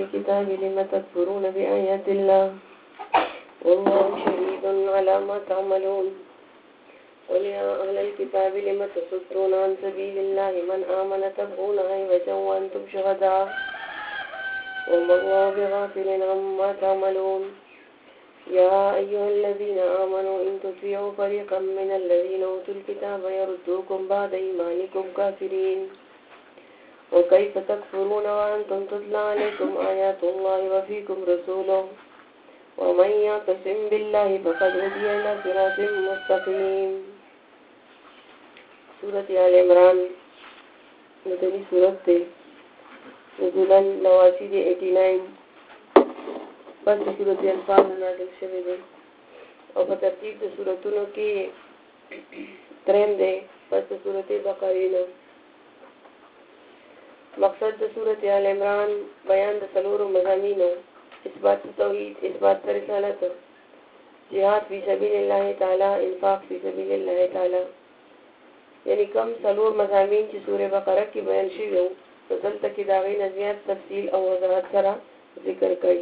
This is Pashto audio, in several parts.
الكتاب لم تكفرون بآيات الله والله شهيد على ما تعملون قل يا أهل الكتاب لم تصدون عن سبيل الله من آمن تبغونها عوجا وأنتم شهداء وما الله بغافل عما تعملون يا أيها الذين آمنوا إن تطيعوا فريقا من الذين أوتوا الكتاب يردوكم بعد إيمانكم كافرين وكيف تكفرون وأنتم تتلى عليكم آيات الله وفيكم رسوله ومن يعتصم بالله فقد هدي إلى صراط مستقيم. سورة آل عمران مدنی سورت تے نزولاً 89 پس سورت انفال نازل شوی دے او په ترتیب د سورتونو کې دریم دی پس سورت بقره نه. مقصد د سورت آل عمران بیان د څلورو مضامینو: اثبات توحید، اثبات رسالت، جهاد فی سبیل الله تعالی، انفاق فی سبیل الله تعالی. یعنی کم څلور مضامین چې سورې بقره کې بیان شوي وو په دلته کې د هغې نه زیات تفصیل او وضاحت سره ذکر کوي.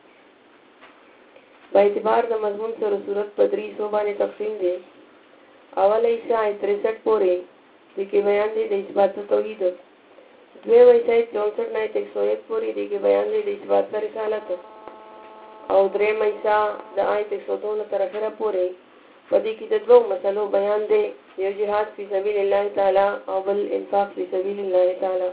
په اعتبار د مضمون سره صورت په 3 حصو باندې تقسیم دی. اوله حصه 63 پورې د کې بیان دی د اثبات توحید، دویم حصه 64 نه 101 پورې د کې بیان دی د اثبات رسالت، او دریم حصه د آیت 102 تر اخره پورې په دې کې د دوه مسلو بیان دی، یو جهاد فی سبیل الله تعالی او بل انفاق فی سبیل الله تعالی.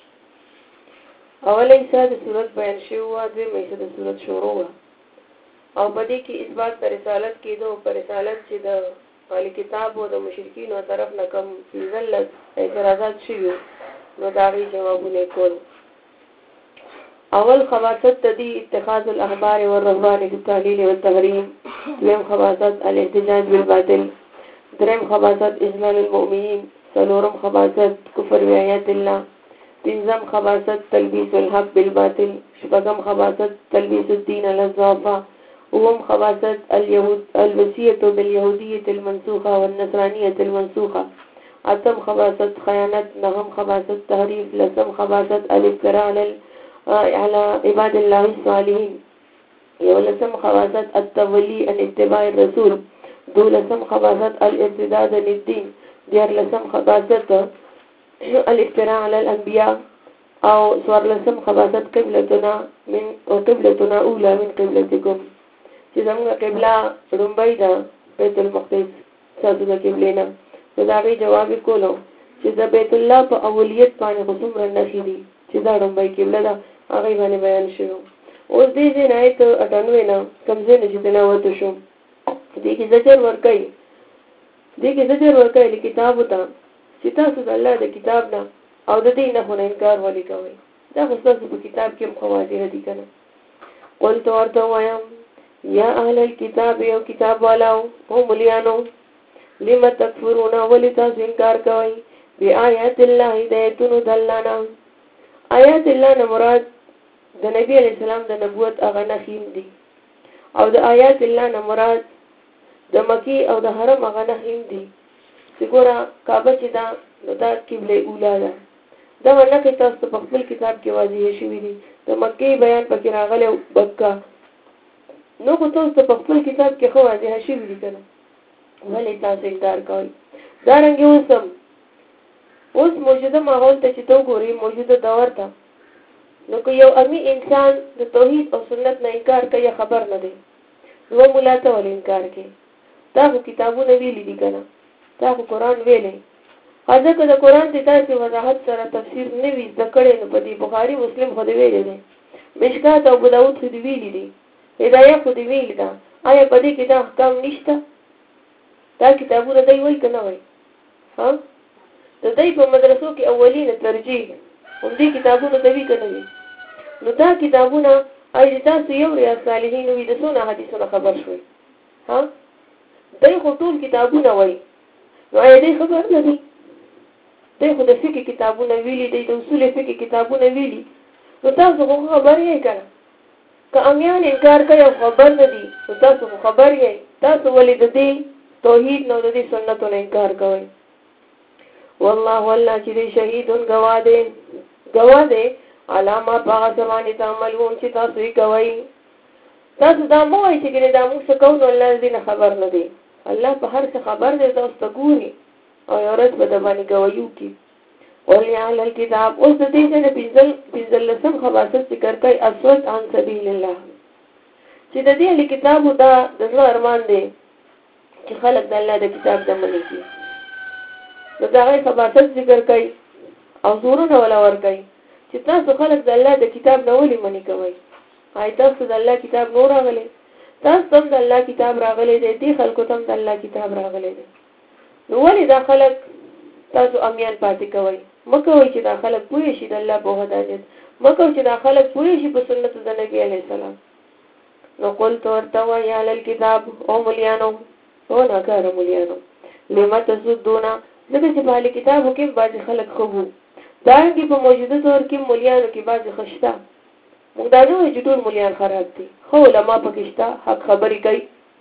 اوله حصه د صورت بیان شوی و، دویم حصه د صورت شروع و، او په دې کې اثبات رسالت کېدو په رسالت چې د اهل کتاب او د مشرکینو طرف نه کوم ذلت اعتراضات شوي نو د هغې جوابونه کول. اول خباثت تدي اتخاذ الاخبار والرهبان في التعليل والتحريم، دویم خباثت الاحتجاج بالباطل، دریم خباثت اذلال المؤمنین، څلورم خباثت کفر بآیات الله، پنځم خباثت تلبیس الحق بالباطل، شپږم خباثت تلبیس الدین على الضعفاء، اوم خباثت الوصية باليهودية المنسوخة والنصرانية المنسوخة، اتم خباثت خیانت، نهم خباثت تحریف، لسم خباثت الافتراء على عباد الله الصالحين، يولسم خباثت التولي عن اتباع الرسول، دولسم خباثت الارتداد عن الدين، ديارلسم خباثت الافتراء على الانبياء، او سوارلسم خباثت قبلتنا اولى من قبلتكم، چې زموږ قبله لومبۍ ده بیت المقدس ستاسو د قبلې نه. نو د هغې جواب یې کولو چې د بیت الله په اولیت باندې خو څومره نښې دي چې دا لومبۍ قبله ده هغې باندې بیان شوي. اوس دې ځای نه آیت 98 نه کوم ځای نه چې دې نه وته شو دې کې زجر ورکوي کتابو ته چې تاسو د الله د کتاب نه او د دې نه خو نه انکار ولې کوئ؟ دا خو ستاسو په کتاب کې هم خو واضحه دي که نه. قلت ورته ووایم یا اهل الكتاب یو کتاب والاو او ملیانو لم تکفرون ولی تاسو انکار کوئ بآیات الله د آیتونو د الله نه. آیات الله نه مراد د نبی علیه السلام د نبوت هغه نښې دي، او د آیات الله نه مراد د مکې او د حرم هغه نښې دي چې ګوره کعبه چې ده نو دا قبله اوله ده. دغه نښې تاسو په خپل کتاب کې واضح شوي دي. د مکې بیان پکې راغلی مکه نو خو تاسو په خپل کتاب کې ښه واضح شوي دي که نه، ولې تاسو انکار کوئ؟ دارنګې اوس موجوده ماحول ته چې ته وګورې موجوده دور ته، نو که یو امي انسان د توحید او سنت نه انکار کوي خبر نه دی، نو ملا ته ولې انکار کوي؟ تا خو کتابونه ویلي دي که نه، تا خو قرآن ویلی، ځکه د قرآن د داسې وضاحت سره تفسیر نه وي زده کړی نو په دې بخاري مسلم خو دې ویلی دی، مشکات او ابوداود خو دې ویلي دي، هدایه خو دې ویلي ده، آیا په دې کې دا احکام نشته؟ دا کتابونه دی وایي که نه وایي؟ د دوی په مدرسو کې اولینه ترجیح همدې کتابونو ته وي که نه وي؟ نو دا کتابونه آیا تاسو یو ریاض صالحین وي د څونه حدیثونه خبر شوي؟ دوی خو ټول کتابونه وایي، نو آیا دوی خبر نه دي؟ دوی خو د فقه کتابونه ویلي دی، د اصول فقه کتابونه ویلي، نو تاسو خو خبر یې که نه؟ که امیان انکار کوي او خبر نه دي نو تاسو خو خبر یې، تاسو ولې د دې توحید نو د دې سنتو نه انکار کوئ؟ والله والله چې دی شهید گواه دی علامه باغ زمانه تعملون چې تاسو یې کوي. تاسو دا مو وایي چې دا موږ څه کوو، الله دې نه خبر نه دی. الله په هر څه خبر دی، تاسو ته ګوري او یو ورځ به د باندې ګویو کی. ولي اهل الكتاب اوس د دې نه پنځل لسم خواص ذکر کوي. اسود عن سبیل الله چې د دې اهل کتابو دا د زړه ارمان دی چې خلک د الله د کتاب د منې کی. نو دا غي خواص ذکر کوي او زورونه ولا ور کوي چې تاسو خلک د الله د کتاب نه ولې منې کوي. آی تاسو د الله کتاب نور راغلي، تاسو هم د الله کتاب راغلي دی، دې خلکو ته د الله کتاب راغلي دی. نو ولې دا خلک تاسو امیان پاتې کوي؟ مکوئ چې دا خلک پوه شي د الله په وحدانیت، مکوئ چې دا خلک پوه شي په سنت د نبی علیه السلام. نو قلت ورته وایي اهل الکتاب او ملیانو او ناکاره ملیانو لما تصدون، ځکه چې په اهل کتابو کې بعضې خلک ښه وو، دارنګې په موجوده دور کې ملیانو کې بعضې ښه شته. موږ دا نه وایو چې ټول ملیان خراب دي، ښه علما پکې شته، حق خبرې کوي.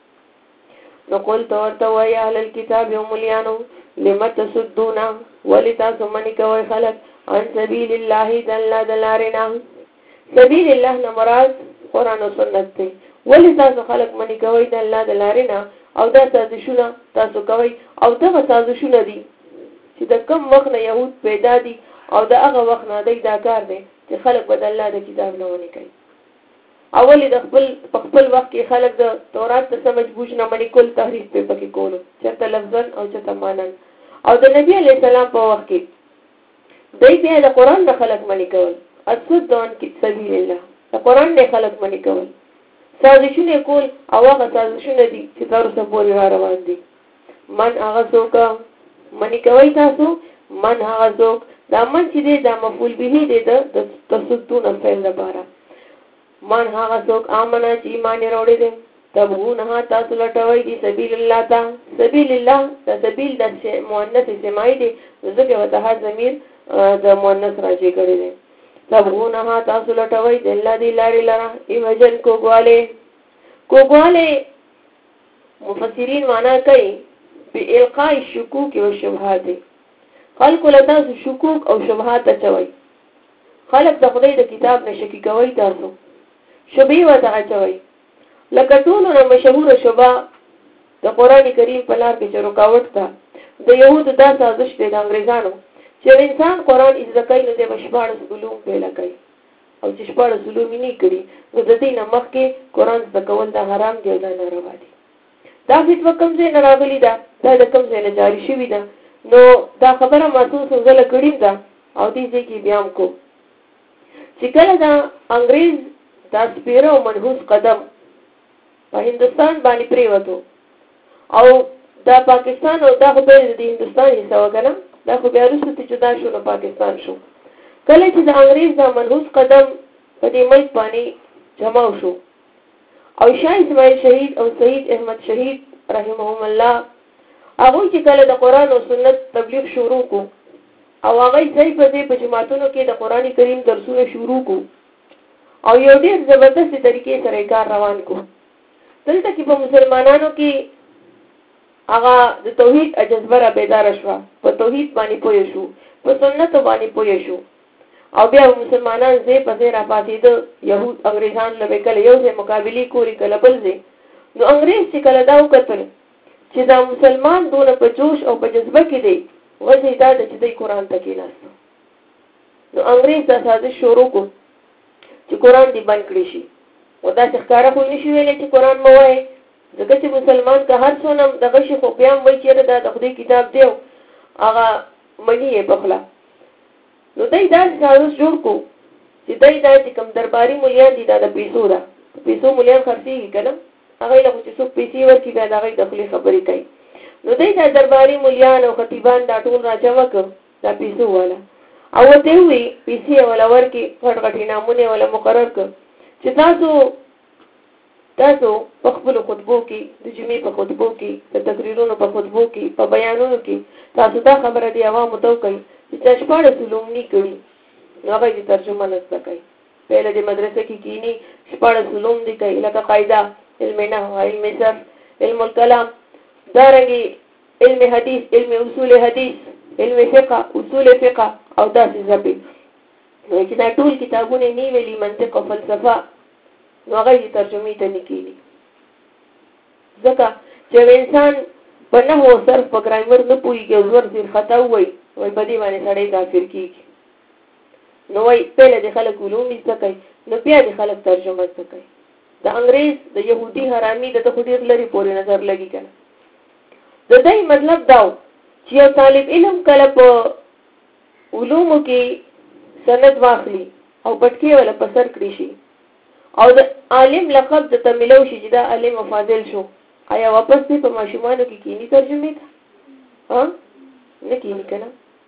نو قلت ورته وایي اهل الکتاب او ملیانو لما تصدون، ولی تاسو منی کوي خلق عن سبیل الله د الله د لارې نه. سبیل الله نه مراد قرآن او سنت دی. ولی تاسو خلق منی کوي د الله د لارې نه او دا سازشونه تاسو کوي او دغه سازشونه دي چې د کم وخت نه یهود پیدا دي او د هغه وخت نه دی دا کار دی چې خلق به د الله د کتاب نه ونی کوي. اولی د خپل وخت کې خلق د تورات ته سمج بوج نه منی کول، تحریف په پکې کولو، چرته لفظا او چرته معنا. او د نبی علیہ السلام په وخت کې دوی بیا د قرآن د خلق منی کول، اصد عن سبیل الله د قرآن د خلق منی کول، سازشونه کول او هغه سازشونه دي چې تر اوسه پورې را روان دي. من هغه څوک منی کوي تاسو، من هغه څوک دا من چې دی دا مفعول به دی د تصدون فعل لپاره. من هغه څوک امنه چې ایمان وروړي دي تبغونها تاسو لټوي دي سبیل الله تا. سبیل الله د سبیل د مؤنث سمای دي، ځکه وته ضمیر د مؤنث راځي کړی دي. تبغونها تاسو لټوي د الله دی لارې لره ایوجن کوګواله مفسرین معنا کوي په القاء الشکوک او شبهات. خلق لته شکوک او شبهات اچوي، خلق د خدای د کتاب نشکی کوي، تاسو شبهه وته اچوي. لکه ټولو نه مشهوره شبه د قرآن کریم په لار کې چې رکاوټ ده د یهودو دا سازش دی د انګریزانو چې انسان قرآن زده کوي نو د 14 علوم پیدا کوي او چې 14 علوم یې نه کړي نو د دې نه مخکې قرآن زده کول دا حرام دی او دا ناروا دي. دا فتوا کوم ځای نه راغلې ده، دا د کوم ځای نه جاري شوې ده. نو دا خبره ما څو ځله کړې ده او دې ځای کې بیا هم کو چې کله دا انګریز دا سپیره او منحوس قدم په هندستان باندې پریوتو او دا پاکستان او دا خو به د هندستان حصہ وګڼه، دا خو بیا وروسته جدا شو نو پاکستان شو. کله چې د انګریز دا منحوس قدم په دې ملک باندې جمع شو او شاه اسماعیل شهید او سید احمد شهید رحمهم الله هغه چې کله د قرآن او سنت تبلیغ شروع کو او هغه ځای په دې په جماعتونو کې د قرآن کریم درسونه شروع کو او یو ډېر زبردست طریقې سره کار روان کو. دلته کې په مسلمانانو کې هغه د توحید جذبه را بیدار شو، په توحید باندې پوه شو، په سنت باندې پوه شو او بیا مسلمانان زې په زې را پاتېد. يهود انګريزان له کله یو ځای مقابله کوي کله بل ځای. نو انګريز چې کله دا وکړل چې دا مسلمان دونه په جوش او په جذبه کې دی وځي دا چې د قرآن ته کې ناست، نو انګريز دا سازش شروع کو چې قرآن دی بند کړی شي. او دا ښکارا خو نشي ویلې چې قرآن مو وایي، ځکه چې مسلمان که هر څونه دغه شي خو بیا هم وایي چې دا د خدای کتاب دی هغه مني یې بخلا. نو دای دا سازش جوړ کو چې دای دا چې کوم درباري مولیان دي دا د پیسو ده، پیسو مولیان خرڅېږي که نه، هغه له چې څوک پیسې ورکړي بیا د هغې د خولې خبرې کوي. نو دای دا درباري مولیان او خطیبان دا ټول را جمع کړ دا پیسو والا او ورته یې ووایي پیسې یې وله ورکړي، غټ غټ انعامونه یې وله مقرر کړ چې تاسو په خپلو خطبو کې د جمعې په خطبو کې د تقریرونو په خطبو کې په بیانونو کې تاسو دا خبره د عوامو ته وکړئ چې چا 14 علوم نه کړي نو هغه یې ترجمه نه زده کوي. پهله د مدرسه کې کینی 14 علوم دي کوي لکه قاعده، علم نحو، علم صرف، علم الکلام، دارنګې علم حدیث، علم اصول حدیث، علم فقه، اصول فقه او داسې ځبې. نو چې دا ټول کتابونه نه ویلي منطق او فلسفه نو هغه ترجمه ته نه کیږي ځکه چې انسان په نحو او صرف په ګرامر نه پوهیږي او زور زیر خطا وایي وای په دې باندې سړی کافر کیږي نو وای پهله د خلک علوم زده کوي نو بیا د خلک ترجمه زده کوي د انګريز د يهودي حرامي د ته ډیر لري پورې نظر لګي کنه د دې مطلب دا چې یو طالب علم کله په علومو کې سند واخلي او پټکی ولا په سر کړی شي او د عالم لقب د تملو شي چې دا عالم فاضل شو آیا واپس دې په ماشومانو کې کینی ترجمه ده ها نه کینی کنه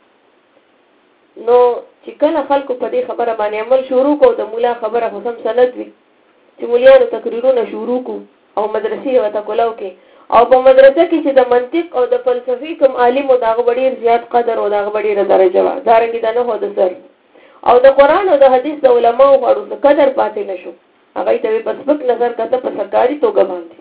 نو چې کله خلکو په دې خبره باندې عمل شروع کو د مولا خبره خصم سند وي چې مولیانو تقریرونه شروع کو او مدرسې وته کولاو کې او په مدرسه کې چې د منطق او د فلسفي کوم عالم او دغه ډیر زیات قدر او دغه ډیر درجه و دارنګ د نه هو د سر او د قران او د حدیث د علماو غړو څخه قدر پاتې نشو هغه ته په سپک نظر کته په سرکاري توګه باندې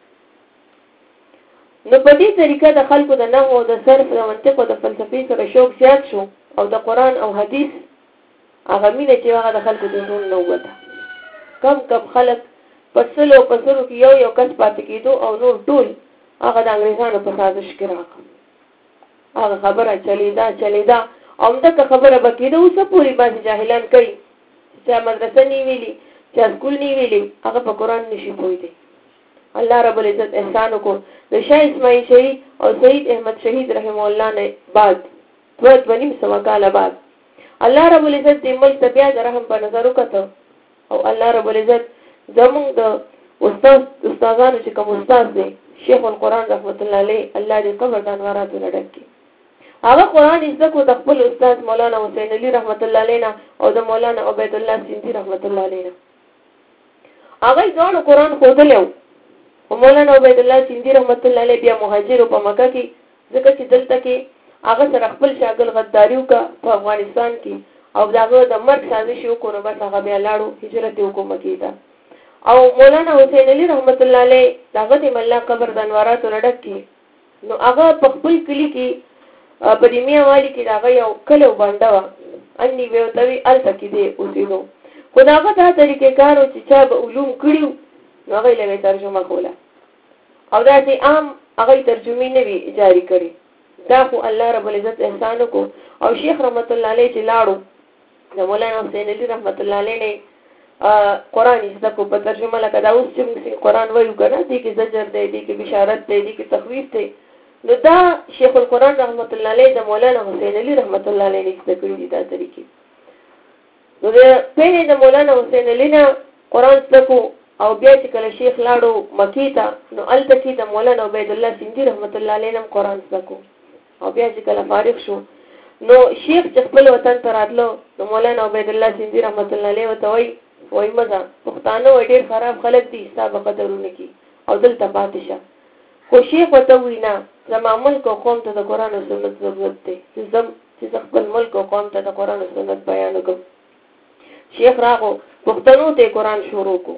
نو په دې طریقه د خلکو د نحو او د صرف د منطق او د فلسفي سره شوق زیات شو او د قران او حدیث هغه مینه چې هغه د خلکو د زړه نو وته کم خلک پسلو کې یو کس پاتې کېدو او نور ټول هغه د انګريزانو په سازش کې راغله هغه خبره چلیدا او دغه خبره بکیده اوس پوری باندې جاهلان کوي چې مدرسه نی ویلي چې سکول نی ویلي هغه په قران نشي پوي دي الله رب العزت احسان کو د شاه اسماعیل شهید او سید احمد شهید رحم الله نه بعد دوت ونیم سوا کال بعد الله رب العزت دې ملک ته بیا د رحم په نظر وکړه او الله رب العزت زموږ د استادانو چې کوم استاد دی شیخ القرآن رحمت الله علیه الله دې قبر د انواراتو لډکي هغه قرآن زده کو د خپل استاد مولانا حسین علی رحمت الله علیه او د مولانا عبید الله سیندی رحمت الله علیه هغه ځان قرآن خودلو او مولانا عبید الله سیندی رحمت الله علیه بیا مهاجر په مکه کې ځکه چې دلته کې هغه سره خپل شاګل غداریو کا په افغانستان کې او داغه د مرګ سازش وکړو بس هغه بیا لاړو هجرت وکړو مکې ته او مولانا حسین علی رحمت الله علیه داغه د مله قبر د انواراتو لډکي نو هغه په خپل کلی کې په دې میوالي کې داغه یو کلو باندې و اني ویوتوي الته کې دی اوسېدو خداغه دا طریقې کارو چې چا به علوم کړیو نو هغه له ترجمه کوله او دا چې عام هغه ترجمه نه وی جاری کړي دا خو الله رب العزت احسان کو او شیخ رحمت الله علیه چې لاړو د مولانا حسین علی رحمت الله علیه قرآن زده کو په ترجمه لکه دا اوس چې موږ قرآن وایو کنه دې کې زجر دی دې کې بشارت دی دې کې تخویف دی نو دا شیخ القرآن رحمت الله علیه د مولانا حسین علی رحمت الله علیه زده کړی دي دا طریقې نو په د مولانا حسین علی نه قرآن زده کو او بیا چې کله شیخ لاړو مکی ته نو الته کې د مولانا عبید الله سیندی رحمت الله علیه هم قرآن زده کو او بیا چې کله فارغ شو نو شیخ چې خپل وطن ته راتلو نو مولانا عبید الله سیندی رحمت الله علیه وته وای مزه پښتانه ډېر خراب خلک دي حساب قدرونه کی او دلته پاتې شه خو شیخ وته وینا زموږ ملک او قوم ته د قران او سنت ضرورت دی چې خپل ملک او قوم ته د قران او سنت بیان وکړي شیخ راغو پښتنو ته قران شروع کو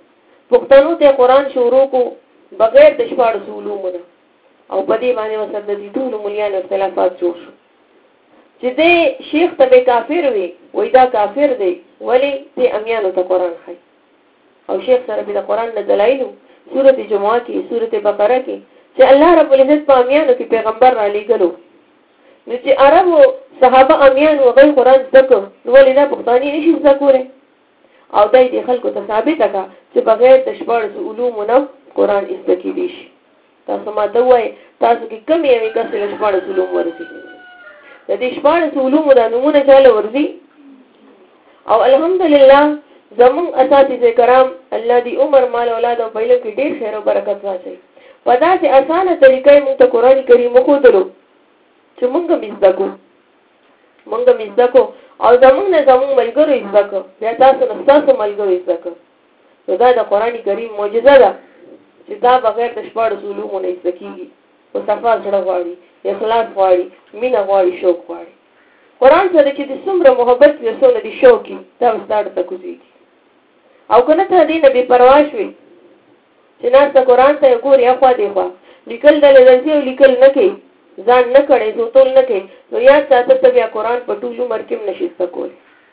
بغیر د شپږ علومونو او په دې باندې وسد د ټول مليانو اختلافات جوړ شو چې دې شیخ ته کافر وي وای دا کافر دی ولی ته امیانو ته قران خای او شیخ سره د قران نه دلایلو سورته جمعه کې سورته بقره کې چې الله رب العزت په امیانو کې پیغمبر را لېګلو نو چې عربو صحابه امیان او غیر قران ذکر نو ولې دا پښتاني نشي ذکر او دای خلکو ته ثابت کا چې بغیر د شپږ علومونو قران استکی دي شي تاسو ما ته وای تاسو کې کم یې کسې له شپږ علوم ورسي د دې شپږ علوم د نمونه چاله ورسي او الحمدلله زمون اساتذه کرام الله دې عمر مال اولاد او پهلو کې ډېر خیر او برکت واچي په داسې اسانه طریقې موږ ته قران کریم خو درو چې موږ مزدکو او زمون ملګرو زدکو بیا تاسو ملګرو زدکو دا د قران کریم معجزه ده چې دا بغیر د شپږ علومو نه زکیږي او صفا سره غواړي اخلاص غواړي مینه غواړي شوق غواړي قران سره چې د څومره محبت رسول دي شوقي دا ستاره تکوزي او کنه ته دې نه بي پروا شوي چې ناس ته قران ته ګوري اخوا دی خوا لیکل د لږه او لیکل نه کوي ځان نه کړي ټول نه کوي نو یا ساته ته بیا قران په ټول عمر کې نشي سکول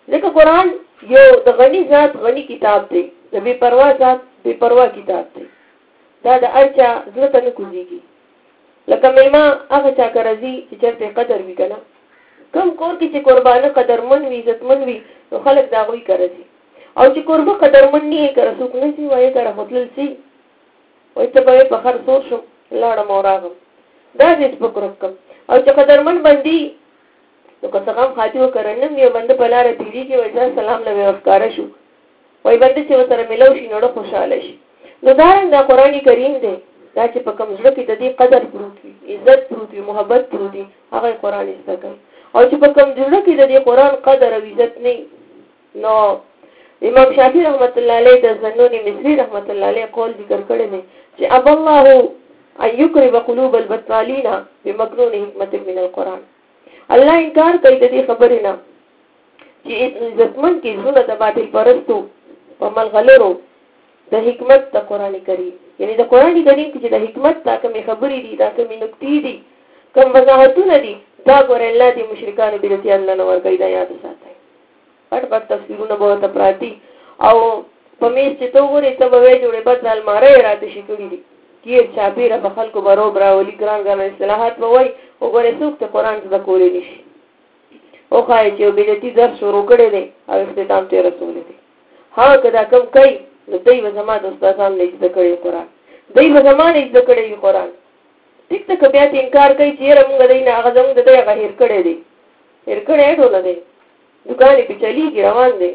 ځکه قرآن یو د غني ذات غني کتاب دی، د بې پروا ذات بې پروا کتاب دی. دا د هر چا زړه ته نه کوزېږي. لکه میلمه هغه چا که راځي چې چېرته قدر وي که نه، کوم کور کې چې قربانه قدرمن وي عزتمن وي نو خلک د هغوی کره ځي، او چې کوربه قدرمن نه یې کره څوک نه ځي، وایي کره خو تلل ځي، وایي ته به یې په خر سور شم لاړم او راغم، دا دې سپک ورک کړم. او چې قدرمن بندي نو که څه غم خاطي وکړه نه یو بنده په لاره تېرېږي وایي ځه سلام له مې ورښکاره شو، وایي بنده چې ورسره میلو شي نو ډېر خوشحاله شي. نو دارنګ دا قرآن کریم دی، دا چې په کوم زړه کې د دې قدر پروت وي، عزت پروت وي، محبت پروت وي، هغه یې قرآن زده کوي. او چې په کوم زړه کې د دې قرآن قدر او عزت نه نو امام شافعي رحمت الله علیه د ذنون مصری رحمت الله علیه قول ذکر کړی دی چې ابى الله ان يقرب قلوب البطالين بمكنون حکمت من القرآن. الله انکار کوي د دې خبرې نه چې عزتمن کې زړه د باطل پرستو په ملغلرو د حکمت د قرآن کریم، یعنی د قرآن کریم کې چې د حکمت دا کومې خبرې دي، دا کومې نکتې دي، کوم وضاحتونه دي، دا ګوره الله دې مشرکانو بدعتیان نه ورکوي. دا یاد ساتئ. پټ پټ تفسیرونه به ورته پراته او په میز چې ته وګورې ته به وایې جوړې بد المارۍ یې راتشي کړي دي، کیر چاپېره به خلکو به روب راولي، ګران ګران اصطلاحات به وایي، وګورې څوک ته قرآن زده کولی نه شي. وښایي چې یو بدعتي درس شروع کړی دی او اختتام ته یې رسولی دی. ها که دا کم کوي نو دی به زما د استادانو نه زده کړی قرآن، دی به زما نه زده کړی وي قرآن. ټیک ته که بیا ته انکار کوي چې یاره مونږ دی نه هغه زمونږ د دی هغه هېر کړی دی، هېر کړی ټوله دی، دکان یې پې چلېږي روان دی،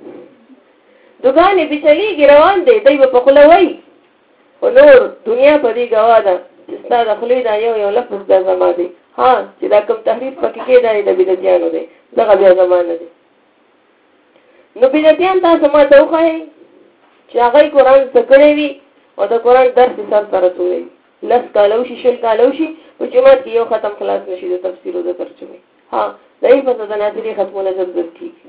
دکان یې پې چلېږي روان دی، دی به په خوله وایي خو نور دنیا په دې ګواه ده چې ستا د خولې دا یو لفظ دا زما دی. ها چې دا کوم تحریف پکې کېدا دی د بدعتیانو دی، دغه بیا زما نه دی. نو بدعتیان تاسو ما ته وښایئ چې هغه یې قرآن زده کړی وي او د قرآن درس یې سر ته رسولی وي، 10 کاله وشي 20 کاله وشي په جومات کې یو ختم خلاص نه شي د تفسیر او د ترجمې. ها د حفظ د ناظري ختمونه زر کېږي.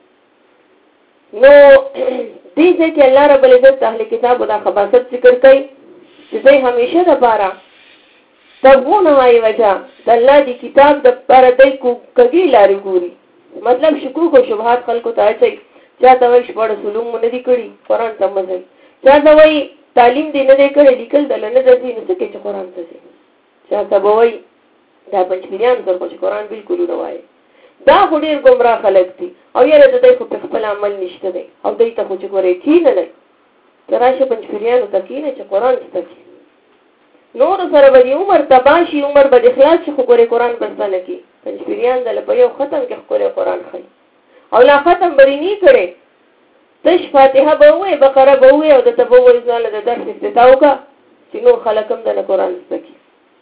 نو دې ځای کې الله رب العزت اهل کتابو دا خباثت ذکر کوي چې دوی همیشه دپاره تبغونها عوجا د الله د کتاب دپاره دوی کږې لارې ګوري. مطلب شکوک او شبهات خلکو ته اچوي. چا ته وایي شپاړس علوم مو نه دي کړي قرآن ته مه ځئ، چا ته وایي تعلیم دې نه دی کړی لیکل دله نه درځي نو څه کوې چې قرآن ته ځي، چا ته به وایي دا پنجپیریان سر خو چې قرآن بالکل ونه وایي. دا خو ډېر ګمراه خلک دي او یاره د دوی خو په خپل عمل نشته دی او دوی ته خو چې ګورې کښېنه دی ته راشه پنجپیریانو ته کښېنه چې قرآن زده کړي. نورو سره به دې عمر تباه شي، عمر به دې خلاص شي خو ګورې قرآن به زده نه کړي. پنجپیریان دله په یو ختم کې ښکلی قرآن ښایي او لا ختم به دې نه کړی، تش فاتحه به ووایې بقره به ووایې او درته به ووایي ځانله د درس افتتاح وکړه چې نور خلک هم دله قرآن زده کړي.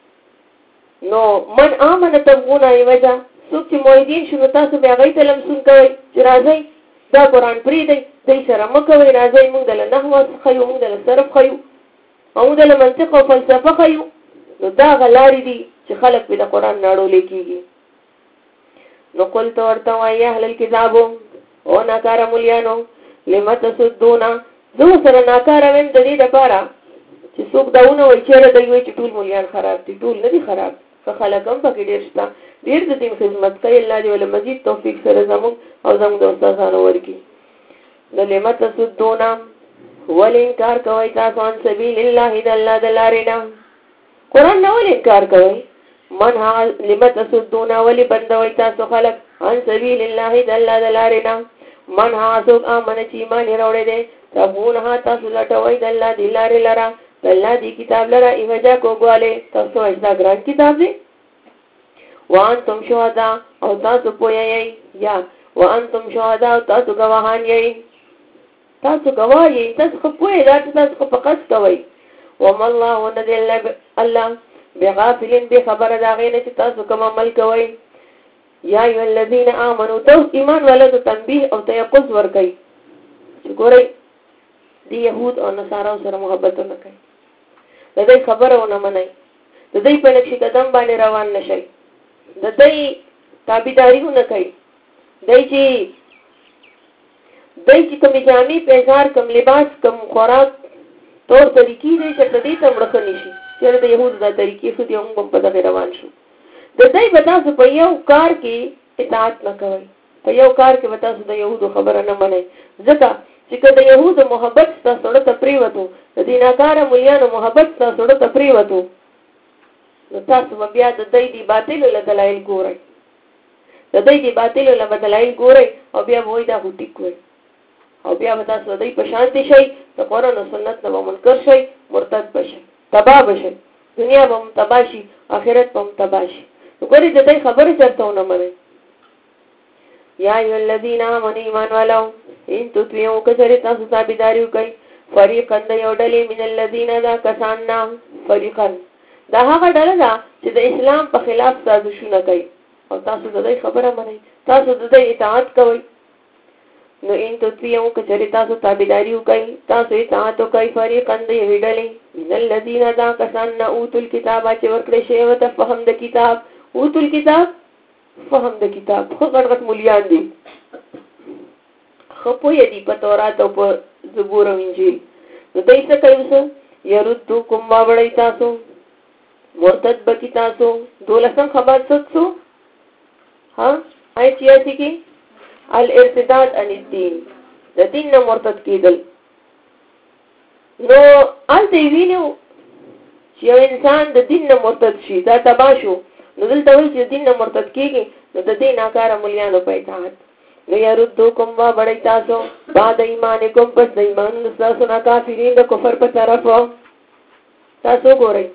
نو من آمنه تبغونه عوجا، څوک چې موحدین شو نو تاسو بیا هغوی ته لمسون کوئ چې راځئ دا قرآن پرېږدئ، دی سره مه کوئ، راځئ موږ دله نحوه ښیو، موږ دله صرف ښیو او موږ دله منطق او فلسفه ښیو. نو دا هغه لارې دي چې خلک پې د قرآن نه اړولی کېږي. نو قل ته ورته وایي اهل الکتابو او ناکاره مولیانو لم تصدونه، زه سره ناکاره ویم د دې دپاره چې څوک دا ونه وایي چېرې دی وایي چې ټول مولیان خراب دي. ټول نه دي خراب، ښه خلک هم پکې ډېر شته، ډېر د دین خدمت کوي. الله دې ولې مزید توفیق سره زموږ او زموږ د استادانو ورکړي. د لم تصدونه ولې انکار کوئ تاسو عن سبیل الله د الله د لارې نه، قرآن نه ولې انکار کوئ؟ من لم تصدونه ولې بندوئ تاسو خلک عن سبیل الله د الله د لارې نه، من څوک آمنه چې ایمان یې راوړی دی تبغونها تاسو لټوئ د الله دې لارې لره، د الله دې کتاب لره عوجا کوږوالی، تاسو وایئ دا ګران کتاب دی. وانتم شهدا او تاسو پوهه یئ، یا وانتم شهدا او تاسو ګواهان یئ، تاسو ګواه یئ، تاسو خو پوهه دا تاسو خو په قصد کوئ. وما الله نه دی الله بغافلین بې خبره د هغې نه چې تاسو کوم عمل کوئ. یا ایها الذین آمنو تاسو ایمان والو تنبیه او تیقظ ورکوي چې ګورئ د یهود او نصاراو سره محبت ونه کوئ، د دوی خبره ونه منئ، د دوی په نقش قدم باندې روان نه شئ، د دوی تابعداري ونه کوئ. دوی چې کومې جامې پیزار کوم لباس کوم خوراک طور طریقې دی چې د دې ته مړه ښه نه شي چېرې د یهودو دا طریقې ښه دي موږ هم په دغې روان شو. د دوی به تاسو په یو کار کې اطاعت نه کوئ، په یو کار کې به تاسو د یهودو خبره نه منئ ځکه چې که د یهودو محبت ستاسو زړه ته پرېوتو د دې ناکاره مولیانو محبت ستاسو زړه ته پرېوتو نو تاسو به بیا د دوی د باطلو له دلایل ګورئ د دوی د باطلو له به دلایل ګورئ او بیا به وایي دا خو ټیک وایي او بیا به تاسو د دوی په شانتې شئ د قرآن او سنت نه به منکر شئ مرتد به شئ تباه به شئ دنیا به هم تباه شي آخرت به هم تباه شي نو ګورئ د دوی خبرې چېرته ونه منئ یا ایها الذین آمنوا ایمان والو ان تطیعوا کچرې تاسو تابعداري وکئ فریقا د یو ډلې من الذین دا کسان نه فریقا دا هغه ډله ده چې د اسلام په خلاف سازشونه کوي او تاسو د دوی خبره منئ تاسو د دوی اطاعت کوئ نو ان تطیعوا کچرې تاسو تابعداري وکئ تاسو اطاعت وکئ فریقا د یوې ډلې من الذین دا کسان نه اوتوا الکتاب چې ورکړی شوی ورته فهم د کتاب اوتوا الکتاب فهم د کتاب خو غټ مولیان دي خو پوهې دي په تورات او په زبور او انجیل نو دوی څه کوي اوس یردوکم واوړئ تاسو مرتد بکی تاسو 12 خبر څه ها آیت یاسي کې الارتداد عن الدین د دین نه مرتد کېدل نو الته وینو چې یو انسان د دین نه مرتد شي دا تباه شو نو دلته وایي چې دین نه مرتد کېږي نو د دې ناکاره مولیانو په اطاعت نو یردوکم واوړئ تاسو بعد ایمانکم پس د ایمان ستاسو نه کافرین د کفر په طرف تاسو ګورئ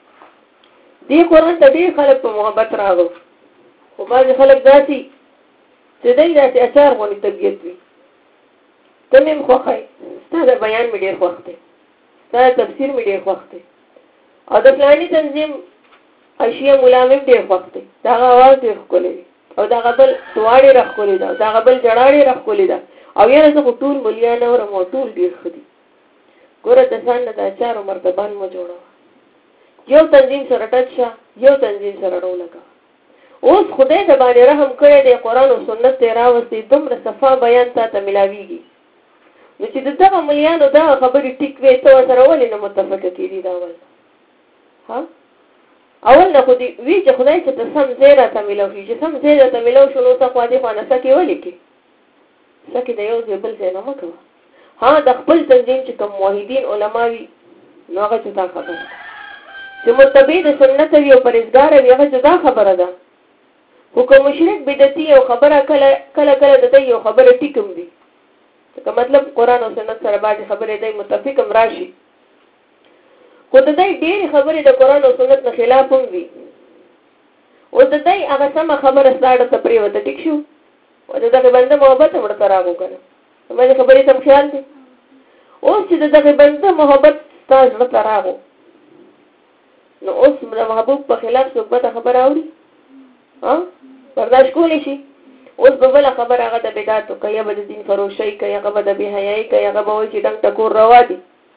دې قرآن ته ډېر خلک په محبت راغلو خو بعضې خلک داسې چې دی داسې اچار غوندې طبیعت وي ته مې هم خوښی ستا د بیان مې ډېر خوښ دی ستا د تفسیر مې ډېر خوښ دی او د فلاني تنظیم اشیاء ملا مې ډېر خوښ دی د هغه اواز ډېر ښکلی دی او د هغه بل دعا ډېره ښکلې ده د هغه بل ژړا ډېره ښکلې ده او یاره زه خو ټول ملیان اورم او ټول ډېر ښه دي ګوره د ځان نه د اچارو مرتبان مه جوړوه یو تنظیم سره ټچ شه یو تنظیم سره ډو لګوه اوس خدای د باندې رحم کړی دی قرآن او سنت ته راوستې دومره صفا بیان تا ته ملاویږي نو چې د دغه ملیانو دغه خبرې ټیک وې ته ورسره ولې نه متفقه کېدي دا اول ها اول نه خو دې وی چې خدای چې ته سم ځای راته میلاو شي چې سم ځای راته میلاو شو نو ته خوا دې خوا نه سکې ولې کې سکې د یو ځای بل ځای نه مه کوه ها د خپل تنظیم چې کوم موحدین علما وي نو هغه جدا خبره چې متبع د سنت وي او پرهیزګار وي هغه جدا خبره ده خو که مشرک بدعتي او خبره کله د دې یو خبره ټیکم وي که مطلب قرآن او سنت سره باندې خبرې دی متفق هم راشي خو د دې ډېرې خبرې د قرآن او سنت نه خلاف هم وي اوس د دې هغه سمه خبره ساړه ته پرېوته ټیک شو او د دغه بنده محبت هم ورته راغو که نه باندې خبرې ته خیال دی اوس چې د دغه بنده محبت ستا زړه ته راغو نو اوس د محبوب په خلاف څوک بده خبره اوري برداشت کولی شي اوس به بله خبره هغه د بدعتو که یا به د دین فروشۍ که هغه به د بېحیایي که هغه به وایي چې ډنګ ټکور روا دي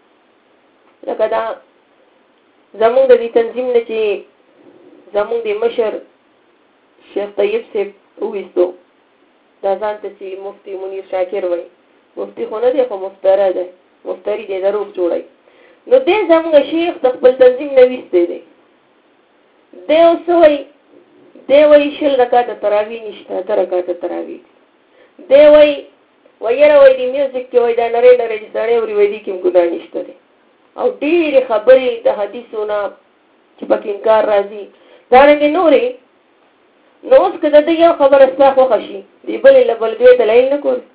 لکه دا زمونږ د دې تنظیم نه چې زمونږ د مشر شیخ طیب صاحب وویستو دا ځان ته چې مفتي منیر شاکر وایي مفتي خو نه دی خو مفتره دی مفتري دی دروغ جوړوي نو دی زمونږ شیخ د خپل تنظیم نه ویستی دی دی اوس څه وایي دی وایي 20 رکعته تراویح نشته 8 رکعته تراویح دی وایي یاره وایي د میوزیک کې وایي دا نری نری چې سړی اوري وایي دې کې هم ګناه نشته دی او ډېرې خبرې د حدیثو نه چې پکې انکار راځي دارنګې نورې نو اوس که د ده یو خبره ستا خوښه شي دې بلې له بل دوی دلایل نه ګورې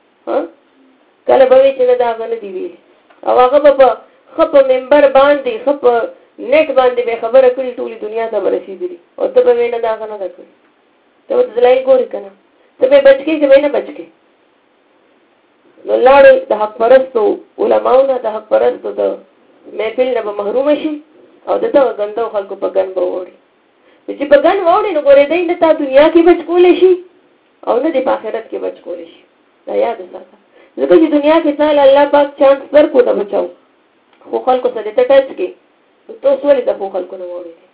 کله به وایي چې نه د هغه نه دي ویلي او هغه به په ښه په ممبر باندې ښه په نیټ باندې به خبره کړي ټولې دنیا ته به رسېدلي او ته به وایې نه د هغه نه ده کړې ته به دلایل ګورې که نه ته به بچ کړې که به نه بچ کړې نو لاړې د حق پرستو علماو نه د حق پرستو د محفل نه به محرومه شي او د دغه ګندو خلکو په ګن به ووړي چې په ګن ووړي نو ګورې دی نه تا دنیا کې بچ کولی شي او نه دې په آخرت کې بچ کولی شي دا یاد وساته ځکه چې دنیا کې تا له الله پاک چانس درکو ته بچاو خو خلکو سره ته ټچ کې نو ته اوس ولې د ښو خلکو نه ووړېدې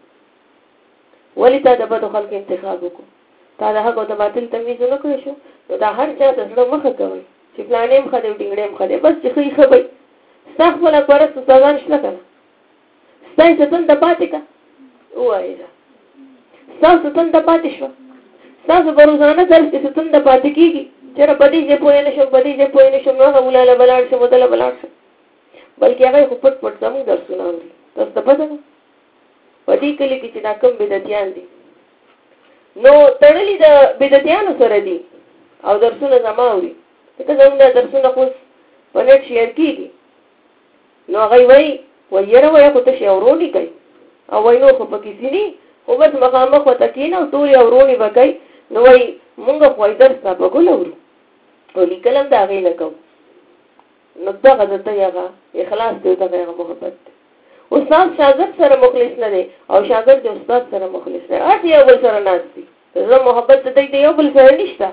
ولې تا د بدو خلکو انتخاب وکړو تا د حق او د باطل تمیز ونه کړی شو نو دا هر چا ته زړه مخه کوئ چې فلانې هم ښه دی او ډینګړی هم ښه دی بس چې ښه یې ښه وی ستا خپله پرست استادان شته که نه ستا عزتون ته پاتې که ووایې ده ستا عزتون ته پاتې شوه تاسو په روزانه درس کې ستون د پاتې کیږي چېرې بدی چې پوه نه شم بدی چې پوه نه شم نو هغه ولاله بلاړ شم ودله بلاړ شم بلکې هغه خو پټ پټ زموږ درسونه اوري تاسو ته پته ده په دې کلي کې چې دا کوم بدعتیان دي نو تړلي د بدعتیانو سره دي او درسونه زما اوري ځکه زموږ دا درسونه خو په نېټ شیر کېږي نو هغوی وایي یاره وایه خو تشې اورونې کوي او وایي نور خو پکې ځینې خو بس مخامخ ورته کښېنه او ټولې اورونې به کوي نو وایي مونږ خو وایي درس تا په ګل اورو او لیکل هم د هغې نه کوو نو دغه د ته هغه اخلاص دی دغه هغه محبت دی استاد شاګرد سره مخلص نه دی او شاګرد د استاد سره مخلص دی هر یو بل سره ناست دي زه محبت د دی یو بل سره نشته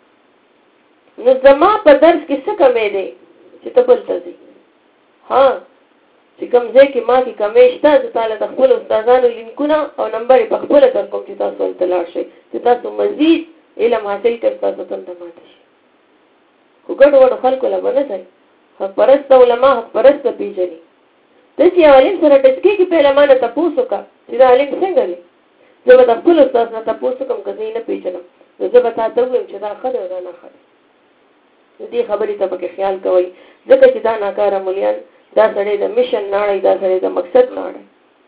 نو زما په درس کې څه کمی دی چې ته بل ته ځي ها چې کوم ځای کې ما کې کمی شته زه تاله د خپلو استادانو لینکونه او نمبر یې په خپله در کوم چې تاسو هلته لاړ شئ چې تاسو مزید علم حاصل کړئ تاسو تنده ماته شي خو ګډو وډو خلکو له به نه ځئ حق پرست علما حق پرست پیژني ته چې عالم سره ټچ کېږي پهله ما نه تپوس وکړه چې دا عالم څنګه دی زه به د خپل استاد نه تپوس وکړم که زه یې نه پېژنم نو زه به تا ته ووایم چې دا ښه دی او دا نه ښه دی نو دې خبرې ته پکې خیال کوئ ځکه چې دا ناکاره ملیان دا سړی د مشن ناړی دا سړی د مقصد ناړی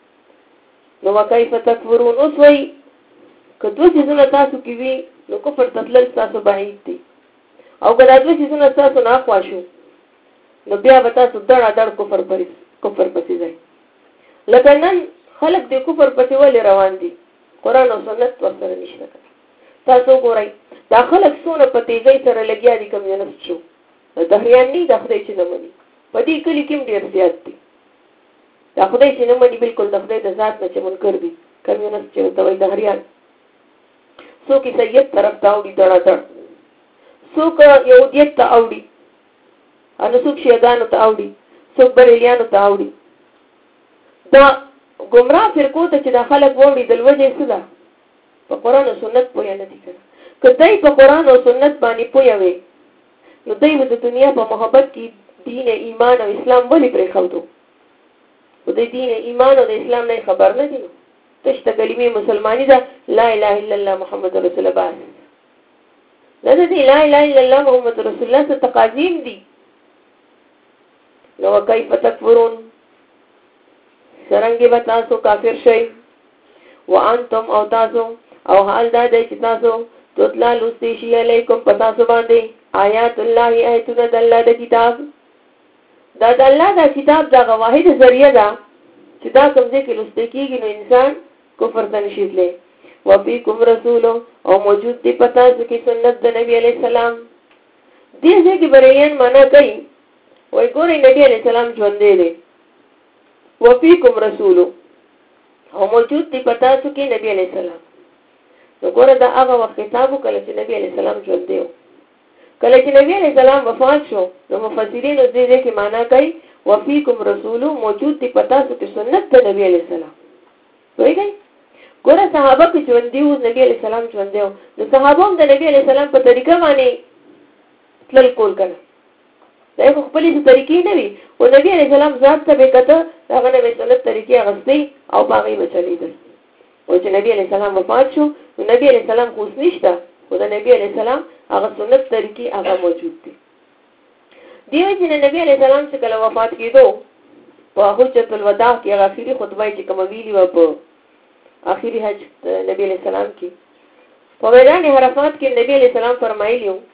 نو وکیف تکفرون اوس وایي که دوه څیزونه تاسو کې وي نو کفر ته تلل ستاسو بعید دی او که دا دوه څیزونه ستاسو نه اخوا شو نو بیا به تاسو دړ کفر پسې ځئ لکه نن خلک د کفر پسې ولې روان دي قرآن او سنت ورسره نشته کړی تاسو وګورئ دا خلک څومره په تیزۍ سره لګیا دي کمیونست شو د دهریان نه د خدای چې نه مني په دې کلي کې هم ډېر زیات دي دا خدای چې نه مني بلکل د خدای د ذات نه چې منکر دي کمیونست چې ورته وایي دهریان څوک عیسایت طرف ته اوړي دړادړ څوک یهودیت ته اوړي نو څوک شیعګانو ته اوړي څوک بریلیانو ته اوړي دا ګمراه فرقو ته چې دا خلک واوړېدل وجه یې څه ده په قرآن او سنت پوهه نه دي کړی که دی په قرآن او سنت باندې پوهه وي نو دی به د دنیا په محبت کې دین ایمان او اسلام ولې پرېښودو خو د دین ایمان او د اسلام نه خبر نه دي نو تش ته کلمې مسلماني ده لا اله الا الله محمد رسول الله بس نه ده دي لا اله الا الله محمد رسول الله څه تقاضیم دي نو کیف تکفرون څرنګه به تاسو کافر شئ وانتم او تاسو او حال دا دی چې تاسو تطلا لوستي شي علیکم په تاسو باندې آیات الله آیتونه د الله د کتاب دا د الله د کتاب دا واحد ذریعہ ده چې دا کوم ځای کې لوستي کېږي نو انسان کفر ته نشي تللی وفیکم رسول او موجود دی په تاسو کې سنت د نبی علیه السلام دې ځای کې بریان معنا کوي وای ګورئ نبی علیه السلام ژوندی دی وفیکم رسول او موجود دی په تاسو کې نبی علیه السلام نو ګوره دا هغه وخت کتابو کله چې نبی علیه السلام ژوندی و کله چې نبی علیه السلام وفات شو نو مفسرین دې ځای کې معنا کوي وفیکم رسول موجود دی په تاسو کې سنت د نبی علیه السلام پوهېږئ ګوره صحابه کې ژوندي وو نبی علیه السلام ژوندی و نو صحابه هم د نبی علیه السلام په طریقه باندې تلل کول که نه دا خو خپلې څه طریقې نه وي خو نبي علیه السلام ذات ته به کته د هغه نه به سنت طریقې اخیستې او په هغې به چلېدل او چې نبي علیه السلام وفات شو نو نبي علیه السلام خو اوس نشته خو د نبي علیه السلام هغه سنت طریقې هغه موجود دي دې وجې نه نبي علیه السلام چې کله وفات کېدو په حجة الوداع کې هغه اخري خطبه یې چې کومه ویلې وه په آخري حج نبي علیه السلام کې په میدان عرفات کې نبي علیه السلام فرمایلی و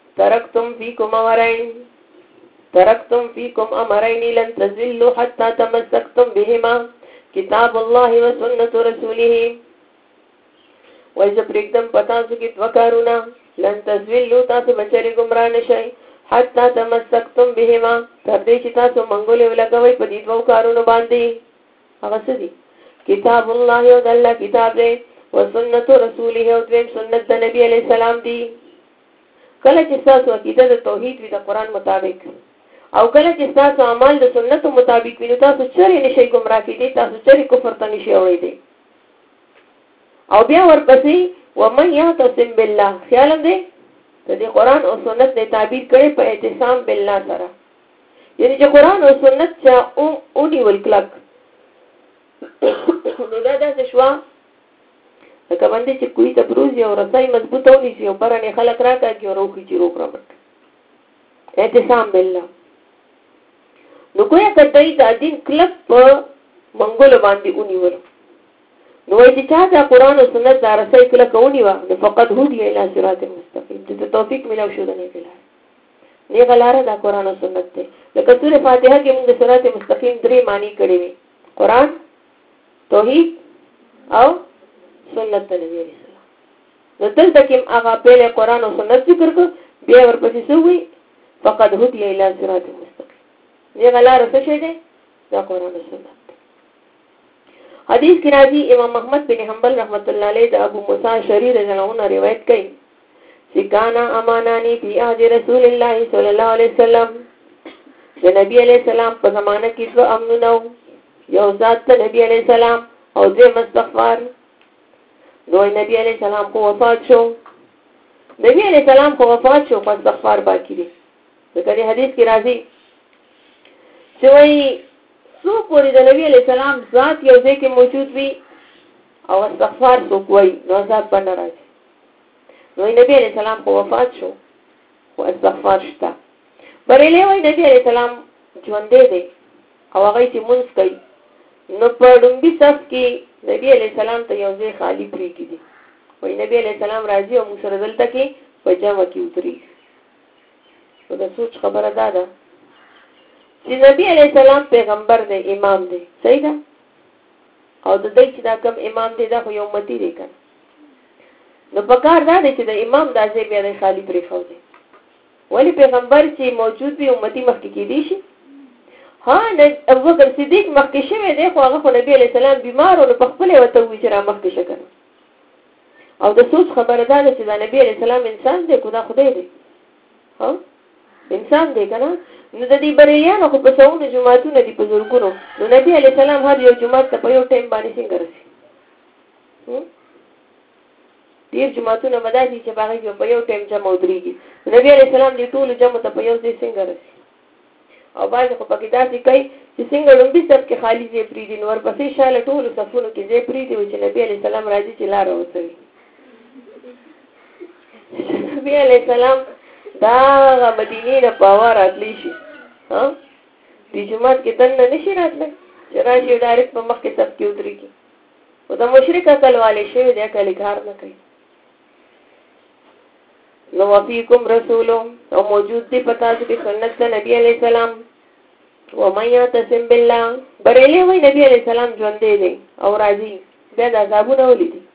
ترکتم فیکم امرین لن تزلوا حتى تمسکتم بهما کتاب الله و سنت رسوله وایي زه پرېږدم په تاسو کې دوه کارونه لن تزلوا تاسو به چېرې ګمراه نه شئ حتی تمسکتم بهما تر دې چې تاسو منګولې ولګوئ په دې دوو کارونو باندې هغه څه دي کتاب الله او د الله کتاب دی و سنت رسوله او دویم سنت د نبي علیه السلام دی کله چې ستاسو عقیده د توحید وي د قرآن مطابق او کله چې ستاسو عمل د سنتو مطابق وي نو تاسو چېرې نشئ ګمراه کېدی تاسو چېرې کفر ته نشئ اورېدی او بیا ورپسې ومن یعتصم بالله خیال هم دی د دې قرآن او سنت نه تعبیر کړي په اعتصام بالله سره یعنی چې قرآن او سنت چا اونیول کلک نو دا داسې شوه لکه باندې چې کوی ته بروزي او رسای مضبوطه ونیسي او پرانې خلک راکاږي او روخي چې روک رامټ اعتصام بالله. نو کویا کدی دا دین کلب په منګولو باندې ونیول نو چې چا دا قرآن او سنت دا رسای کله کوونی و نو فقط هدی الى صراط مستقیم ته توفیق ملو شو د نه غلار نه غلار دا قرآن او سنت ته لکه سوره فاتحه کې موږ صراط مستقیم درې معنی کړې وي قرآن توحید او سنت نبی رسول نو دلته کې هغه په قرآن او سنت ذکر کو بیا ورپسې سوې فقط هدی الى صراط مستقیم نه غلار څه شه ده دا قرآن او سنت. حدیث کی راضی امام احمد بن حنبل رحمت اللہ علیہ دا ابو موسیٰ شری رضی اللہ عنہ روایت کئی سکانا امانانی فی عہد رسول اللہ صلی اللہ علیہ وسلم دا نبی علیہ السلام پا زمانہ کی دو امنو یو ذات تا نبی علیہ السلام او دو مستغفار نوی نبی علیہ السلام کو وفات شو نبی علیہ السلام کو وفات شو پا استغفار باقی دی ذکر حدیث کی راضی چوئی سو پوری د نبی علیہ السلام ذات یو ځای کې موجود وي او استغفار څوک وایي نو ذات باندې راځي نو نبی علیہ السلام خو وفات شو او استغفار شته بریلی وایي نبی علیہ السلام ژوندی دی او هغه چې مونځ کوي نو په ډومبي صف کې نبی علیہ السلام ته یو ځای خالی پرېږدي وایي نبی علیہ السلام راځي او موږ سره دلته کې په جمع کې ودرېږي نو د سوچ خبره دا ده چې نبی علیہ السلام پیغمبر دی امام دی صحیح ده او د دې چې دا کوم امام دی دا خو یو امتی دی کنه نو پکار دا دی چې د امام د ځای بیا د خالی پرې خو دی ولی پیغمبر چې موجود وي امتی مخکې کېدی شي ها د ابوبکر صدیق مخکې شوی دی خو هغه خو نبی علیہ السلام بیمار او په خپل وته وی چې را مخکې شکه او د سوچ خبره دا ده چې دا نبی علیہ السلام انسان دی خدا خدای دی ها انسان دی کنه نو د دې بریلیانو خو په څونه جمعهتونه دي په زورګونو نو نبی علیہ السلام هر یو جمعه ته په یو ټیم باندې څنګه رسي ډیر جمعهتونه مداري چې باغې په یو ټیم جمع ودرېږي نبی علیہ السلام دې ټول جمع ته په یو ځای څنګه رسي او باید خو پکې داسې کوي چې څنګه لومبي صف کې خالی ځای پرېږدي نو ورپسې شاله ټولو صفونو کې ځای پرېږدي چې نبی علیہ السلام راځي چې لاره وڅوي نبی علیہ السلام دا مدینې نه پاوه راتلی شي دی جماعت کې دننه نشي راتلی چې راشي ډایرکټ په مخکې صف کې ودرېږي خو د مشرک عقل والے شوي دی عقل کار نه کوي نو وفیکم رسول او موجود دی په تاسو کې سنت د نبی علیہ السلام ومن یعتصم بالله بریلی وایي نبی علیہ السلام ژوندی دی او راځي بیا د عذابونه ولیدي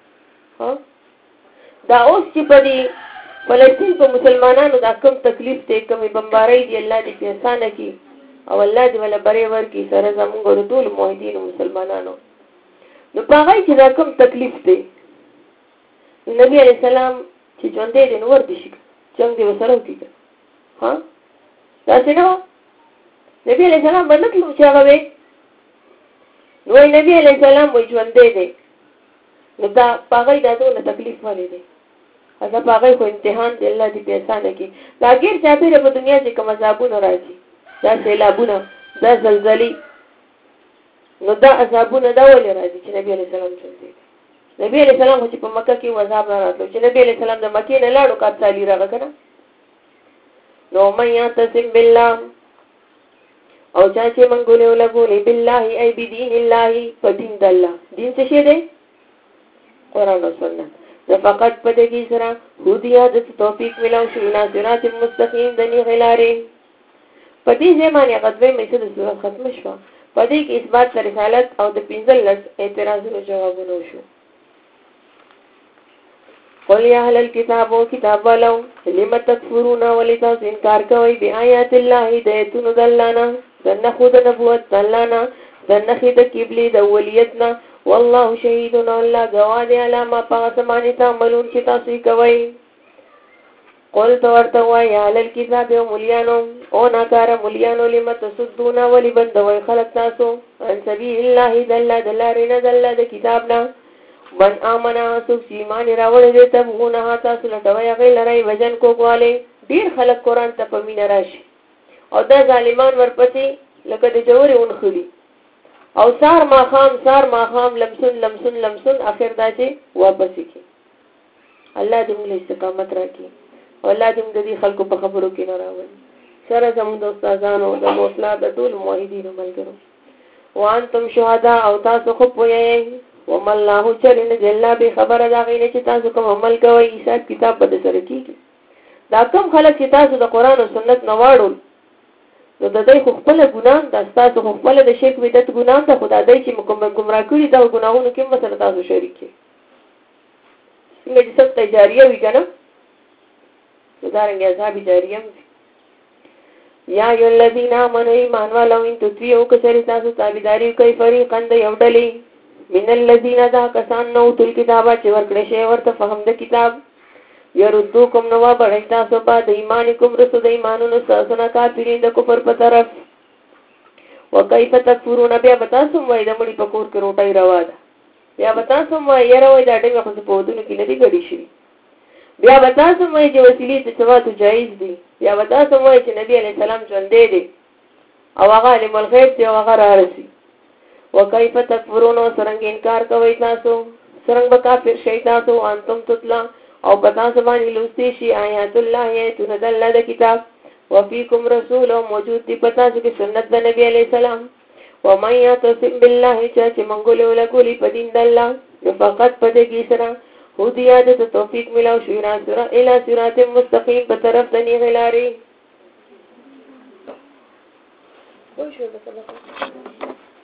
دا اوس چې په دې فلسطین په مسلمانانو دا کم تکلیف دی کمې بمبارۍ دی الله دې په اسانه کړي او الله دې ولا بری ورکړي سره زموږ د ټول موحدینو مسلمانانو نو په هغه کې دا کم تکلیف دی نبی علیہ السلام چې ژوندی دی نو ورته شي څنګه دې وسره وکړي ها دا څنګه نبی علیہ السلام باندې کلو چې هغه وي نو نبی علیہ السلام وایي ژوندی دی نو دا په هغه دا ټول تکلیف ولې دی اځه پاغه خو امتحان دی الله دې پیسانه کې دا غیر چاپیره په دنیا کې کوم عذابونه راځي دا سیلابونه دا زلزلې نو دا عذابونه دا ولې راځي چې نبی علیہ السلام څنګه نبی علیہ السلام چې په مکه کې عذاب نه راتلو چې نبی علیہ السلام د مکې نه لاړو کا تعالی راغی کنه نو مې یعتصم بالله او چې منګولې ولا ګولې بالله ای بدین الله په دین د الله دین څه شی دی قرآن او سنت فقط پدې کې سره هدیه د توفیق ملو شو الى صراط مستقیم دني غلارې پدې ځمانه غدوی مې څه د سورۃ ختم شو پدې کې اثبات رسالت او د 15 اعتراضونو جوابونه شو قل یا اهل الكتاب کتاب ولو لم تکفرون ولتاس انکار کوي بیاات الله دایتون دلانا دنه خود نبوت دلانا دنه خید قبلی د ولیتنا والله شهید الله گواه علی ما پاسمانی تعملون چې تاسو کوي قل تورته وای اهل الكتاب مليانو او ناکار مليانو لم تصدون ولبندوي خلق تاسو ان سبیل الله دلارنا دل د کتابنا من امنا سو ایمان راوړل دي ته غونه تاسو لټوي غیلرای وجن کوواله ډیر خلک قران ته پمینه راشي او دا ظالمان ورپسې لکه د جوړې اونخلي او سار ماخام لمسون اخر دا چې واپس کی. الله دې موږ استقامت راکړي او الله دې موږ دې خلکو په خبرو کې نه راوړي. سره زموږ د استادانو د موصلات د ټول موحدینو ملګرو وانتم شهدا او تاسو خو پوهیږئ وما الله چرنه جل به خبر دا غینه چې تاسو کوم عمل کوئ حساب کتاب به سره کیږي. دا کوم خلک چې تاسو د قران او سنت نه واړول نو د دې خپل ګناه د تاسو خپل د شرک بدعت ګناه ته خدای دې چې مکمل گمراه کړی دا ګناهونو کې مثلا تاسو شریک کی. څنګه چې ست جاریه وی کنه دا رنګه اصحاب جاریه یا ای الذین آمنوا ایمان والو ان تطیعوا کسری تاسو تابعداري کوي فریقا د یو ډلې من الذین ذا کسان نو تل کتابه چې ورکړې شی ورته فهم د کتاب يردوکم نوا بڑھئی تاسو با د ایمانکم رسو د ایمانونو ساسنا کافرین د کفر په طرف وکیف تکفرون بیا بتاسم وای د مړي په کور کې روټي روا ده بیا بتاسم وای یره وای د ډېر خو په ودونو کې لري غړي شي بیا بتاسم وای چې وسیلې ته ثواب جایز دي بیا بتاسم وای چې نبی علی السلام ژوند دی او هغه علم الغیب دی او هغه رارسي وکیف تکفرون سرنګ انکار کوي تاسو سرنګ به کافر شي تاسو انتم تطلع او پتا سبانی لوستی شي آیات الله ایتونه د الله د کتاب وفیکم رسول او موجود دی پتا چې سنت د نبی علی السلام و من یتصم بالله چې منګول ولا کولی په دین د الله فقط پدې کې سره هدیه د توفیق ملاو شو را سره الی صراط مستقیم په طرف د نیغ لارې.